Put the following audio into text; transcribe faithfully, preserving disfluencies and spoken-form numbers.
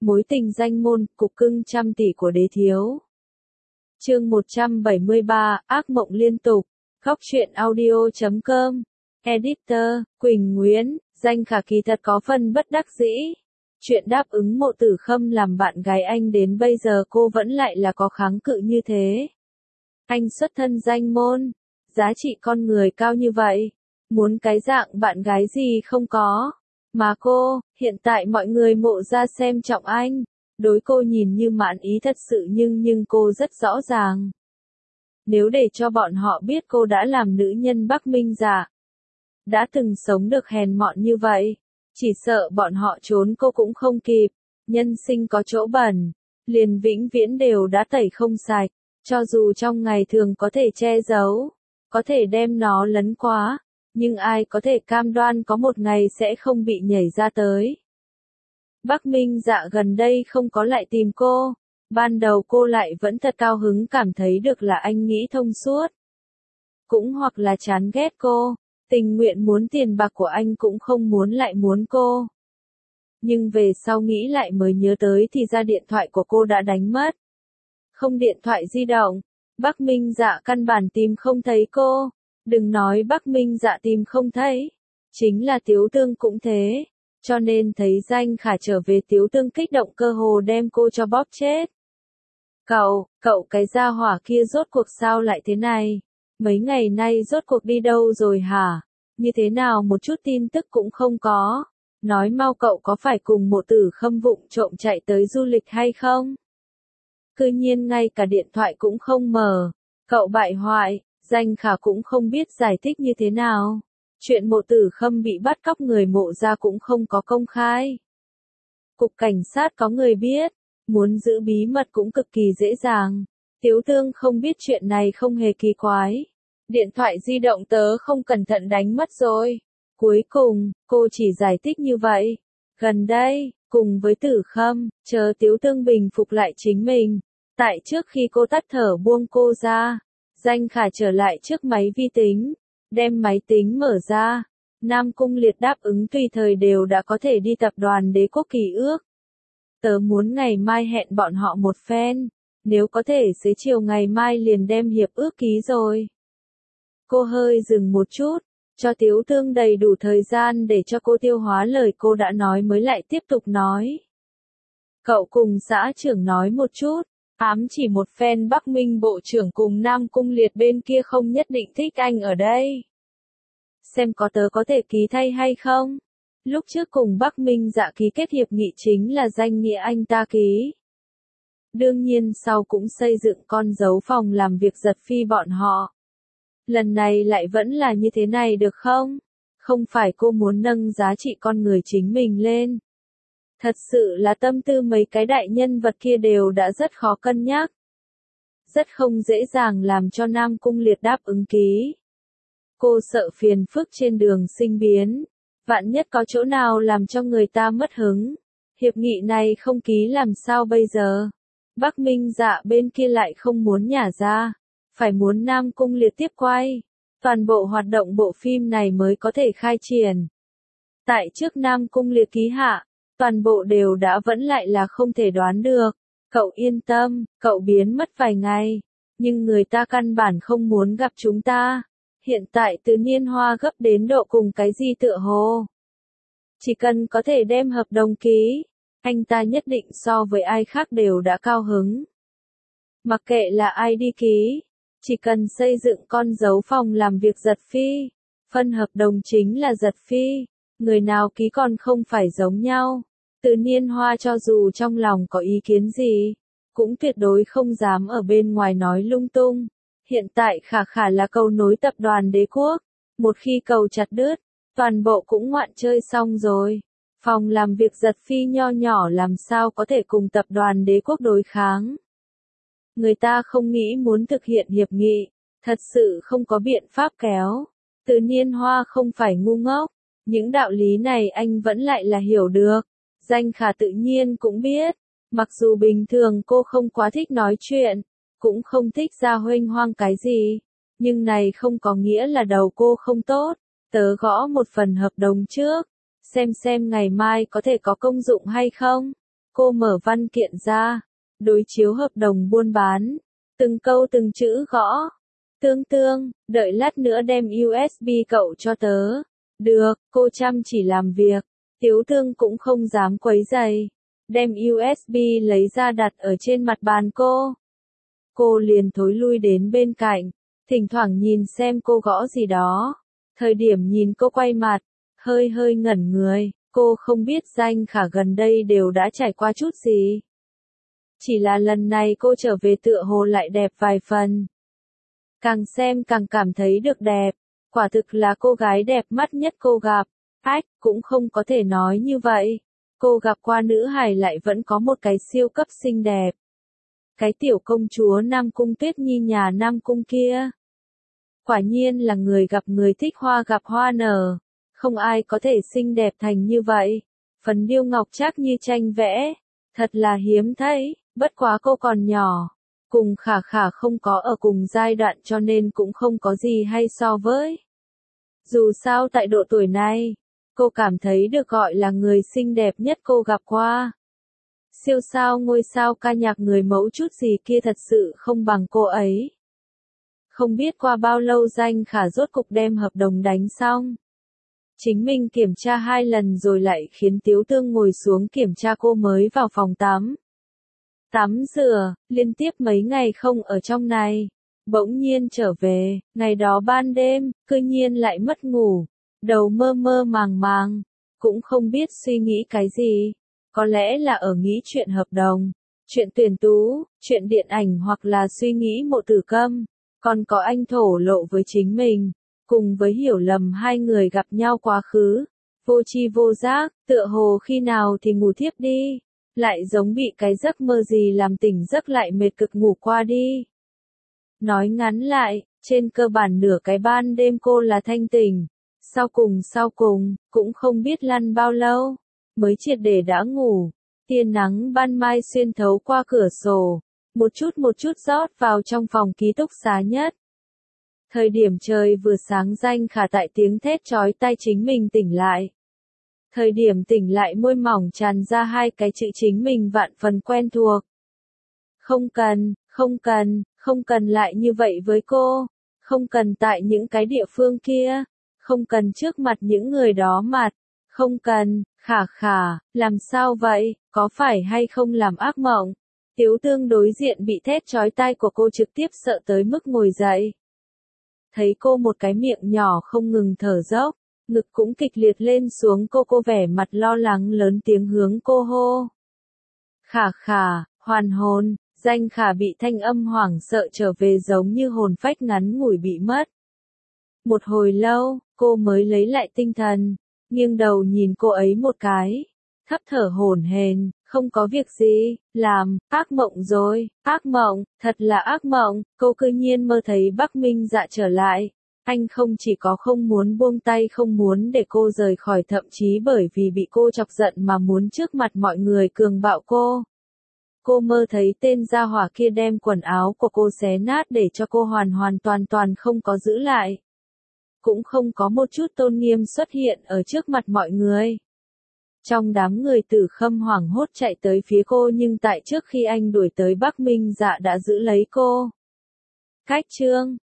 Mối tình danh môn, cục cưng trăm tỷ của đế thiếu. Chương một trăm bảy mươi ba, ác mộng liên tục. Góc truyện audio chấm com. Editor, Quỳnh Nguyễn, danh khả kỳ thật có phần bất đắc dĩ. Chuyện đáp ứng Mộ Tử Khâm làm bạn gái anh đến bây giờ cô vẫn lại là có kháng cự như thế. Anh xuất thân danh môn, giá trị con người cao như vậy, muốn cái dạng bạn gái gì không có. Mà cô, hiện tại mọi người Mộ ra xem trọng anh, đối cô nhìn như mãn ý thật sự nhưng nhưng cô rất rõ ràng. Nếu để cho bọn họ biết cô đã làm nữ nhân Bắc Minh Dạ, đã từng sống được hèn mọn như vậy, chỉ sợ bọn họ trốn cô cũng không kịp. Nhân sinh có chỗ bẩn, liền vĩnh viễn đều đã tẩy không sạch, cho dù trong ngày thường có thể che giấu, có thể đem nó lấn quá, nhưng ai có thể cam đoan có một ngày sẽ không bị nhảy ra tới. Bắc Minh Dạ gần đây không có lại tìm cô, ban đầu cô lại vẫn thật cao hứng cảm thấy được là anh nghĩ thông suốt. Cũng hoặc là chán ghét cô, tình nguyện muốn tiền bạc của anh cũng không muốn lại muốn cô. Nhưng về sau nghĩ lại mới nhớ tới thì ra điện thoại của cô đã đánh mất. Không điện thoại di động, Bắc Minh Dạ căn bản tìm không thấy cô. Đừng nói Bắc Minh Dạ tìm không thấy, chính là Tiếu Tương cũng thế, cho nên thấy danh khả trở về Tiếu Tương kích động cơ hồ đem cô cho bóp chết. Cậu, cậu cái gia hỏa kia rốt cuộc sao lại thế này? Mấy ngày nay rốt cuộc đi đâu rồi hả? Như thế nào một chút tin tức cũng không có? Nói mau cậu có phải cùng Mộ Tử Khâm vụng trộm chạy tới du lịch hay không? Cư nhiên ngay cả điện thoại cũng không mở, cậu bại hoại. Danh khả cũng không biết giải thích như thế nào. Chuyện Mộ Tử Khâm bị bắt cóc người Mộ ra cũng không có công khai. Cục cảnh sát có người biết, muốn giữ bí mật cũng cực kỳ dễ dàng. Tiếu Tương không biết chuyện này không hề kỳ quái. Điện thoại di động tớ không cẩn thận đánh mất rồi. Cuối cùng, cô chỉ giải thích như vậy. Gần đây, cùng với Tử Khâm, chờ Tiếu Tương bình phục lại chính mình. Tại trước khi cô tắt thở buông cô ra, Danh khả trở lại trước máy vi tính, đem máy tính mở ra. Nam Cung Liệt đáp ứng tùy thời đều đã có thể đi tập đoàn Đế Quốc Kỳ Ước. Tớ muốn ngày mai hẹn bọn họ một phen, nếu có thể xế chiều ngày mai liền đem hiệp ước ký rồi. Cô hơi dừng một chút, cho Tiếu Tương đầy đủ thời gian để cho cô tiêu hóa lời cô đã nói mới lại tiếp tục nói. Cậu cùng xã trưởng nói một chút. Ám chỉ một phen Bắc Minh Bộ trưởng cùng Nam Cung Liệt bên kia không nhất định thích anh ở đây. Xem có tớ có thể ký thay hay không? Lúc trước cùng Bắc Minh Dạ ký kết hiệp nghị chính là danh nghĩa anh ta ký. Đương nhiên sau cũng xây dựng con dấu phòng làm việc giật phi bọn họ. Lần này lại vẫn là như thế này được không? Không phải cô muốn nâng giá trị con người chính mình lên. Thật sự là tâm tư mấy cái đại nhân vật kia đều đã rất khó cân nhắc. Rất không dễ dàng làm cho Nam Cung Liệt đáp ứng ký. Cô sợ phiền phức trên đường sinh biến. Vạn nhất có chỗ nào làm cho người ta mất hứng. Hiệp nghị này không ký làm sao bây giờ? Bắc Minh Dạ bên kia lại không muốn nhả ra. Phải muốn Nam Cung Liệt tiếp quay. Toàn bộ hoạt động bộ phim này mới có thể khai triển. Tại trước Nam Cung Liệt ký hạ. Toàn bộ đều đã vẫn lại là không thể đoán được. Cậu yên tâm, cậu biến mất vài ngày. Nhưng người ta căn bản không muốn gặp chúng ta. Hiện tại Từ Niên Hoa gấp đến độ cùng cái gì tựa hồ. Chỉ cần có thể đem hợp đồng ký, anh ta nhất định so với ai khác đều đã cao hứng. Mặc kệ là ai đi ký, chỉ cần xây dựng con dấu phòng làm việc giật phi. Phân hợp đồng chính là giật phi. Người nào ký còn không phải giống nhau. Từ Niên Hoa cho dù trong lòng có ý kiến gì, cũng tuyệt đối không dám ở bên ngoài nói lung tung. Hiện tại khả khả là cầu nối tập đoàn Đế Quốc. Một khi cầu chặt đứt, toàn bộ cũng ngoạn chơi xong rồi. Phòng làm việc giật phi nho nhỏ làm sao có thể cùng tập đoàn Đế Quốc đối kháng. Người ta không nghĩ muốn thực hiện hiệp nghị, thật sự không có biện pháp kéo. Từ Niên Hoa không phải ngu ngốc, những đạo lý này anh vẫn lại là hiểu được. Danh khả tự nhiên cũng biết, mặc dù bình thường cô không quá thích nói chuyện, cũng không thích ra huênh hoang cái gì, nhưng này không có nghĩa là đầu cô không tốt. Tớ gõ một phần hợp đồng trước, xem xem ngày mai có thể có công dụng hay không. Cô mở văn kiện ra, đối chiếu hợp đồng buôn bán, từng câu từng chữ gõ. Tương Tương, đợi lát nữa đem u ét bê cậu cho tớ. Được, cô chăm chỉ làm việc. Tiếu Tương cũng không dám quấy rầy. Đem u ét bê lấy ra đặt ở trên mặt bàn cô. Cô liền thối lui đến bên cạnh, thỉnh thoảng nhìn xem cô gõ gì đó. Thời điểm nhìn cô quay mặt, hơi hơi ngẩn người, cô không biết Danh Khả gần đây đều đã trải qua chút gì. Chỉ là lần này cô trở về tựa hồ lại đẹp vài phần. Càng xem càng cảm thấy được đẹp, quả thực là cô gái đẹp mắt nhất cô gặp. Ách, cũng không có thể nói như vậy. Cô gặp qua nữ hài lại vẫn có một cái siêu cấp xinh đẹp. Cái tiểu công chúa Nam Cung Tuyết Nhi nhà Nam Cung kia. Quả nhiên là người gặp người thích hoa gặp hoa nở. Không ai có thể xinh đẹp thành như vậy. Phấn điêu ngọc trác như tranh vẽ. Thật là hiếm thấy, bất quá cô còn nhỏ. Cùng Khả Khả không có ở cùng giai đoạn cho nên cũng không có gì hay so với. Dù sao tại độ tuổi này, cô cảm thấy được gọi là người xinh đẹp nhất cô gặp qua. Siêu sao ngôi sao ca nhạc người mẫu chút gì kia thật sự không bằng cô ấy. Không biết qua bao lâu Danh Khả rốt cục đem hợp đồng đánh xong. Chính mình kiểm tra hai lần rồi lại khiến Tiếu Tương ngồi xuống kiểm tra cô mới vào phòng tắm. Tắm rửa, liên tiếp mấy ngày không ở trong này. Bỗng nhiên trở về, ngày đó ban đêm, cư nhiên lại mất ngủ. Đầu mơ mơ màng màng, cũng không biết suy nghĩ cái gì. Có lẽ là ở nghĩ chuyện hợp đồng, chuyện tuyển tú, chuyện điện ảnh hoặc là suy nghĩ Mộ Tử Câm. Còn có anh thổ lộ với chính mình, cùng với hiểu lầm hai người gặp nhau quá khứ. Vô tri vô giác, tựa hồ khi nào thì ngủ thiếp đi. Lại giống bị cái giấc mơ gì làm tỉnh giấc lại mệt cực ngủ qua đi. Nói ngắn lại, trên cơ bản nửa cái ban đêm cô là thanh tỉnh. Sau cùng sau cùng, cũng không biết lăn bao lâu, mới triệt để đã ngủ. Tia nắng ban mai xuyên thấu qua cửa sổ, một chút một chút rót vào trong phòng ký túc xá nhất. Thời điểm trời vừa sáng Danh Khả tại tiếng thét chói tai chính mình tỉnh lại. Thời điểm tỉnh lại môi mỏng tràn ra hai cái chữ chính mình vạn phần quen thuộc. Không cần, không cần, không cần lại như vậy với cô. Không cần tại những cái địa phương kia. Không cần trước mặt những người đó mặt. Không cần, Khả Khả, làm sao vậy, có phải hay không làm ác mộng? Tiếu Tương đối diện bị thét chói tai của cô trực tiếp sợ tới mức ngồi dậy. Thấy cô một cái miệng nhỏ không ngừng thở dốc, ngực cũng kịch liệt lên xuống cô cô vẻ mặt lo lắng lớn tiếng hướng cô hô. Khả Khả, hoàn hồn, Danh Khả bị thanh âm hoảng sợ trở về giống như hồn phách ngắn ngủi bị mất. Một hồi lâu, cô mới lấy lại tinh thần, nghiêng đầu nhìn cô ấy một cái, thấp thở hổn hển, không có việc gì, làm, ác mộng rồi, ác mộng, thật là ác mộng, cô cư nhiên mơ thấy Bắc Minh Dạ trở lại. Anh không chỉ có không muốn buông tay không muốn để cô rời khỏi thậm chí bởi vì bị cô chọc giận mà muốn trước mặt mọi người cường bạo cô. Cô mơ thấy tên gia hỏa kia đem quần áo của cô xé nát để cho cô hoàn hoàn toàn toàn không có giữ lại. Cũng không có một chút tôn nghiêm xuất hiện ở trước mặt mọi người. Trong đám người Tử Khâm hoảng hốt chạy tới phía cô nhưng tại trước khi anh đuổi tới Bắc Minh Dạ đã giữ lấy cô. Cách chương